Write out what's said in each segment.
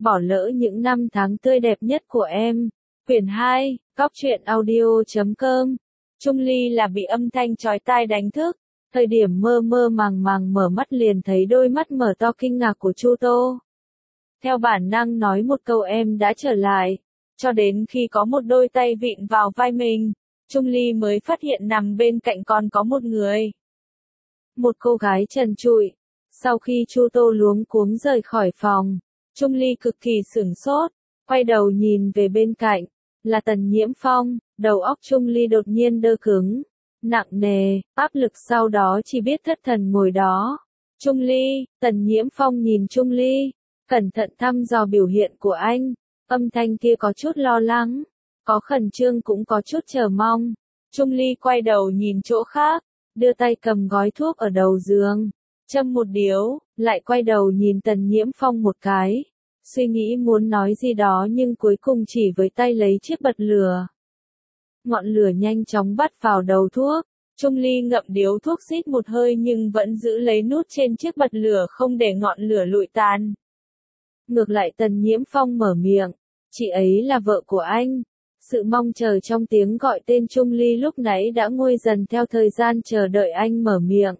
bỏ lỡ những năm tháng tươi đẹp nhất của em. Quyển 2, Cóc truyện audio.com. Trung Ly là bị âm thanh chói tai đánh thức. Thời điểm mơ mơ màng màng mở mắt liền thấy đôi mắt mở to kinh ngạc của Chu Tô. Theo bản năng nói một câu em đã trở lại. Cho đến khi có một đôi tay vịn vào vai mình, Trung Ly mới phát hiện nằm bên cạnh còn có một người. Một cô gái trần trụi. Sau khi Chu Tô luống cuống rời khỏi phòng, Trung Ly cực kỳ sửng sốt, quay đầu nhìn về bên cạnh, là Tần Nhiễm Phong, đầu óc Trung Ly đột nhiên đơ cứng, nặng nề, áp lực sau đó chỉ biết thất thần ngồi đó. Trung Ly, Tần Nhiễm Phong nhìn Trung Ly, cẩn thận thăm dò biểu hiện của anh, âm thanh kia có chút lo lắng, có khẩn trương cũng có chút chờ mong. Trung Ly quay đầu nhìn chỗ khác, đưa tay cầm gói thuốc ở đầu giường, châm một điếu, lại quay đầu nhìn Tần Nhiễm Phong một cái, suy nghĩ muốn nói gì đó nhưng cuối cùng chỉ với tay lấy chiếc bật lửa. Ngọn lửa nhanh chóng bắt vào đầu thuốc, Trung Ly ngậm điếu thuốc xít một hơi nhưng vẫn giữ lấy nút trên chiếc bật lửa không để ngọn lửa lụi tàn. Ngược lại Tần Nhiễm Phong mở miệng, chị ấy là vợ của anh. Sự mong chờ trong tiếng gọi tên Trung Ly lúc nãy đã nguôi dần theo thời gian chờ đợi anh mở miệng.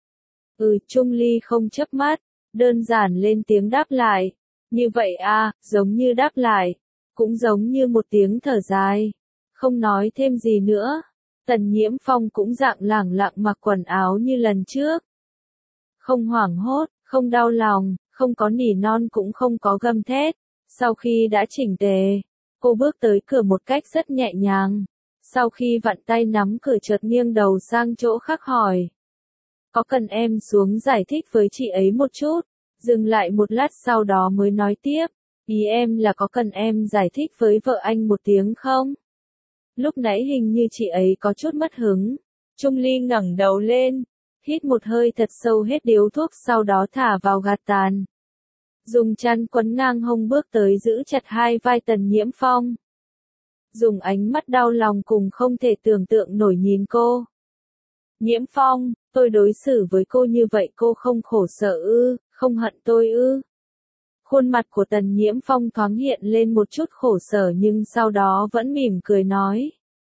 Trung Ly không chớp mắt, đơn giản lên tiếng đáp lại. Như vậy à, giống như đáp lại, cũng giống như một tiếng thở dài. Không nói thêm gì nữa. Tần Nhiễm Phong cũng dạng lẳng lặng mặc quần áo như lần trước. Không hoảng hốt, không đau lòng, không có nỉ non cũng không có gầm thét. Sau khi đã chỉnh tề, cô bước tới cửa một cách rất nhẹ nhàng. Sau khi vặn tay nắm cửa chợt nghiêng đầu sang chỗ khác hỏi. Có cần em xuống giải thích với chị ấy một chút? Dừng lại một lát sau đó mới nói tiếp. Ý em là có cần em giải thích với vợ anh một tiếng không? Lúc nãy hình như chị ấy có chút mất hứng. Trung Ly ngẩng đầu lên, hít một hơi thật sâu hết điếu thuốc sau đó thả vào gạt tàn. Dùng chăn quấn ngang hông bước tới giữ chặt hai vai Tần Nhiễm Phong. Dùng ánh mắt đau lòng cùng không thể tưởng tượng nổi nhìn cô. Nhiễm Phong, tôi đối xử với cô như vậy cô không khổ sở ư, không hận tôi ư? Khuôn mặt của Tần Nhiễm Phong thoáng hiện lên một chút khổ sở nhưng sau đó vẫn mỉm cười nói.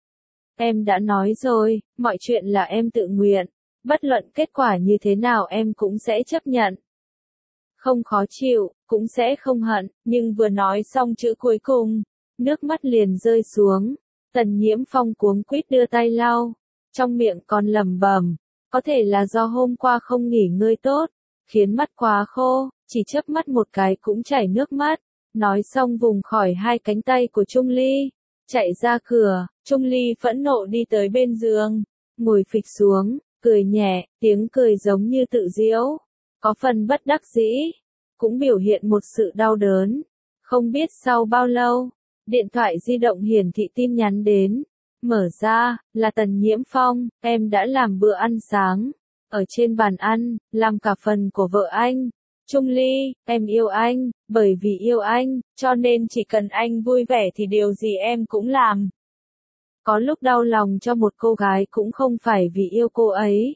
Em đã nói rồi, mọi chuyện là em tự nguyện, bất luận kết quả như thế nào em cũng sẽ chấp nhận. Không khó chịu, cũng sẽ không hận, nhưng vừa nói xong chữ cuối cùng, nước mắt liền rơi xuống. Tần Nhiễm Phong cuống quýt đưa tay lau, trong miệng còn lẩm bẩm, có thể là do hôm qua không nghỉ ngơi tốt, khiến mắt quá khô, chỉ chớp mắt một cái cũng chảy nước mắt. Nói xong vùng khỏi hai cánh tay của Trung Ly, chạy ra cửa. Trung Ly phẫn nộ đi tới bên giường, ngồi phịch xuống, cười nhẹ, tiếng cười giống như tự giễu, có phần bất đắc dĩ, cũng biểu hiện một sự đau đớn. Không biết sau bao lâu, điện thoại di động hiển thị tin nhắn đến. Mở ra, là Tần Nhiễm Phong, em đã làm bữa ăn sáng. Ở trên bàn ăn, làm cả phần của vợ anh. Trung Ly, em yêu anh, bởi vì yêu anh, cho nên chỉ cần anh vui vẻ thì điều gì em cũng làm. Có lúc đau lòng cho một cô gái cũng không phải vì yêu cô ấy,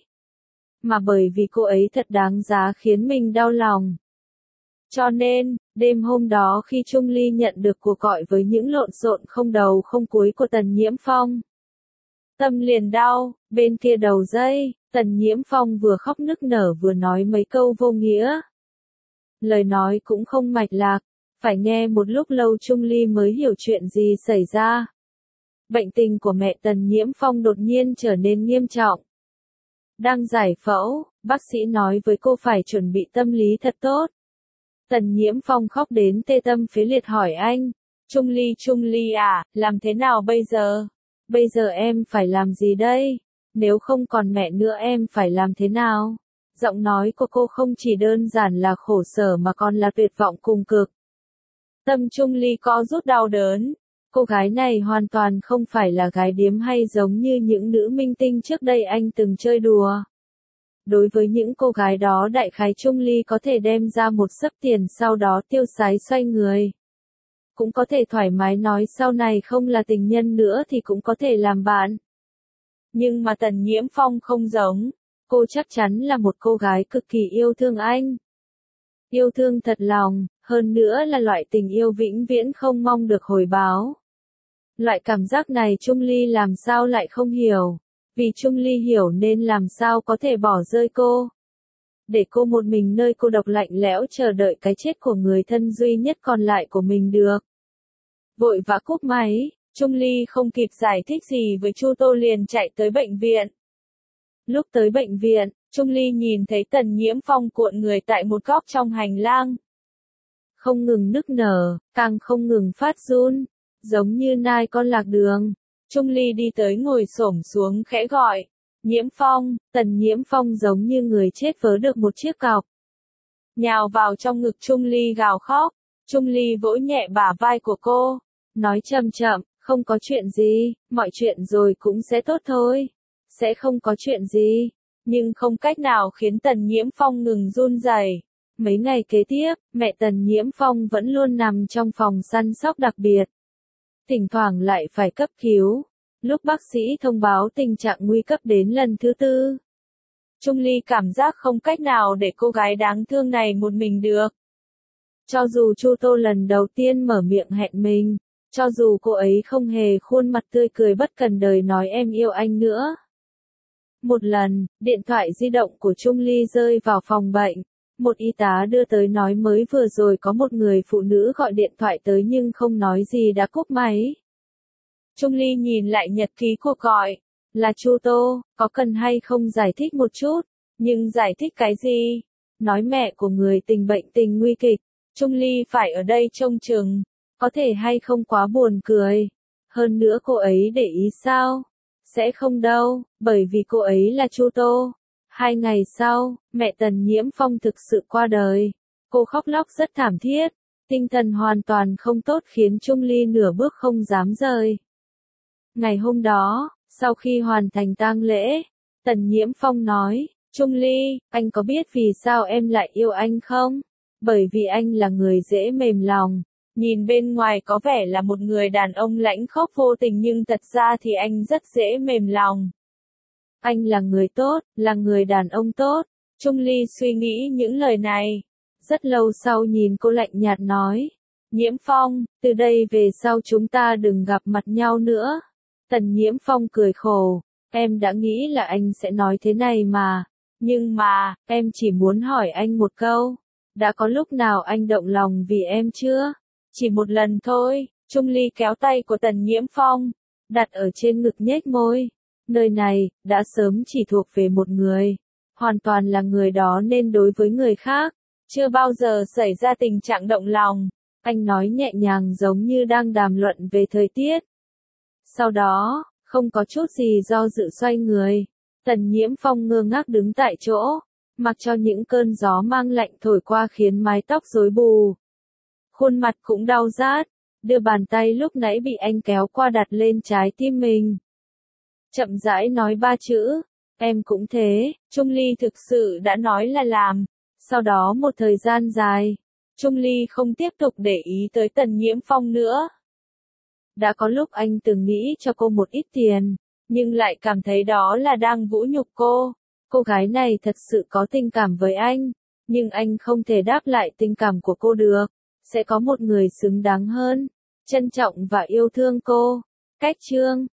mà bởi vì cô ấy thật đáng giá khiến mình đau lòng. Cho nên, đêm hôm đó khi Trung Ly nhận được cuộc gọi với những lộn xộn không đầu không cuối của Tần Nhiễm Phong, tâm liền đau. Bên kia đầu dây, Tần Nhiễm Phong vừa khóc nức nở vừa nói mấy câu vô nghĩa. Lời nói cũng không mạch lạc, phải nghe một lúc lâu Trung Ly mới hiểu chuyện gì xảy ra. Bệnh tình của mẹ Tần Nhiễm Phong đột nhiên trở nên nghiêm trọng. Đang giải phẫu, bác sĩ nói với cô phải chuẩn bị tâm lý thật tốt. Tần Nhiễm Phong khóc đến tê tâm phế liệt hỏi anh. Trung Ly à, làm thế nào bây giờ? Bây giờ em phải làm gì đây? Nếu không còn mẹ nữa em phải làm thế nào? Giọng nói của cô không chỉ đơn giản là khổ sở mà còn là tuyệt vọng cùng cực. Tâm Trung Ly co rút đau đớn. Cô gái này hoàn toàn không phải là gái điếm hay giống như những nữ minh tinh trước đây anh từng chơi đùa. Đối với những cô gái đó đại khái Trung Ly có thể đem ra một xấp tiền sau đó tiêu xài xoay người. Cũng có thể thoải mái nói sau này không là tình nhân nữa thì cũng có thể làm bạn. Nhưng mà Tần Nhiễm Phong không giống. Cô chắc chắn là một cô gái cực kỳ yêu thương anh. Yêu thương thật lòng, Hơn nữa là loại tình yêu vĩnh viễn không mong được hồi báo. Loại cảm giác này Trung Ly làm sao lại không hiểu. Vì Trung Ly hiểu nên làm sao có thể bỏ rơi cô. Để cô một mình nơi cô độc lạnh lẽo chờ đợi cái chết của người thân duy nhất còn lại của mình được. Vội vã cúp máy, Trung Ly không kịp giải thích gì với Chu Tô liền chạy tới bệnh viện. Lúc tới bệnh viện, Trung Ly nhìn thấy Tần Nhiễm Phong cuộn người tại một góc trong hành lang. Không ngừng nức nở, càng không ngừng phát run, giống như nai con lạc đường. Trung Ly đi tới ngồi xổm xuống khẽ gọi. Nhiễm Phong, Tần Nhiễm Phong giống như người chết vớ được một chiếc cọc. Nhào vào trong ngực Trung Ly gào khóc. Trung Ly vỗ nhẹ bả vai của cô. Nói chậm chậm, không có chuyện gì, mọi chuyện rồi cũng sẽ tốt thôi. Sẽ không có chuyện gì. Nhưng không cách nào khiến Tần Nhiễm Phong ngừng run rẩy. Mấy ngày kế tiếp, mẹ Tần Nhiễm Phong vẫn luôn nằm trong phòng săn sóc đặc biệt. Thỉnh thoảng lại phải cấp cứu. Lúc bác sĩ thông báo tình trạng nguy cấp đến lần thứ 4. Trung Ly cảm giác không cách nào để cô gái đáng thương này một mình được. Cho dù Chu Tô lần đầu tiên mở miệng hẹn mình, cho dù cô ấy không hề khuôn mặt tươi cười bất cần đời nói em yêu anh nữa. Một lần, điện thoại di động của Trung Ly rơi vào phòng bệnh. Một y tá đưa tới nói mới vừa rồi có một người phụ nữ gọi điện thoại tới nhưng không nói gì đã cúp máy. Trung Ly nhìn lại nhật ký cuộc gọi. Là Chu Tô, có cần hay không giải thích một chút? Nhưng giải thích cái gì? Nói mẹ của người tình bệnh tình nguy kịch. Trung Ly phải ở đây trông chừng. Có thể hay không quá buồn cười. Hơn nữa cô ấy để ý sao? Sẽ không đâu, bởi vì cô ấy là Chu Tô. 2 ngày sau, mẹ Tần Nhiễm Phong thực sự qua đời. Cô khóc lóc rất thảm thiết. Tinh thần hoàn toàn không tốt khiến Trung Ly nửa bước không dám rời. Ngày hôm đó, sau khi hoàn thành tang lễ, Tần Nhiễm Phong nói, Trung Ly, anh có biết vì sao em lại yêu anh không? Bởi vì anh là người dễ mềm lòng. Nhìn bên ngoài có vẻ là một người đàn ông lãnh khốc vô tình nhưng thật ra thì anh rất dễ mềm lòng. Anh là người tốt, là người đàn ông tốt. Trung Ly suy nghĩ những lời này. Rất lâu sau nhìn cô lạnh nhạt nói. Nhiễm Phong, từ đây về sau chúng ta đừng gặp mặt nhau nữa. Tần Nhiễm Phong cười khổ. Em đã nghĩ là anh sẽ nói thế này mà. Nhưng mà, em chỉ muốn hỏi anh một câu. Đã có lúc nào anh động lòng vì em chưa? Chỉ một lần thôi. Trung Ly kéo tay của Tần Nhiễm Phong. Đặt ở trên ngực nhếch môi. Nơi này, đã sớm chỉ thuộc về một người. Hoàn toàn là người đó nên đối với người khác. Chưa bao giờ xảy ra tình trạng động lòng. Anh nói nhẹ nhàng giống như đang đàm luận về thời tiết. Sau đó, không có chút gì do dự xoay người. Tần Nhiễm Phong ngơ ngác đứng tại chỗ. Mặc cho những cơn gió mang lạnh thổi qua khiến mái tóc rối bù. Khuôn mặt cũng đau rát. Đưa bàn tay lúc nãy bị anh kéo qua đặt lên trái tim mình. Chậm rãi nói 3 chữ. Em cũng thế. Trung Ly thực sự đã nói là làm. Sau đó một thời gian dài, Trung Ly không tiếp tục để ý tới Tần Nhiễm Phong nữa. Đã có lúc anh từng nghĩ cho cô một ít tiền, nhưng lại cảm thấy đó là đang vũ nhục cô. Cô gái này thật sự có tình cảm với anh, nhưng anh không thể đáp lại tình cảm của cô được. Sẽ có một người xứng đáng hơn, trân trọng và yêu thương cô. Cách chương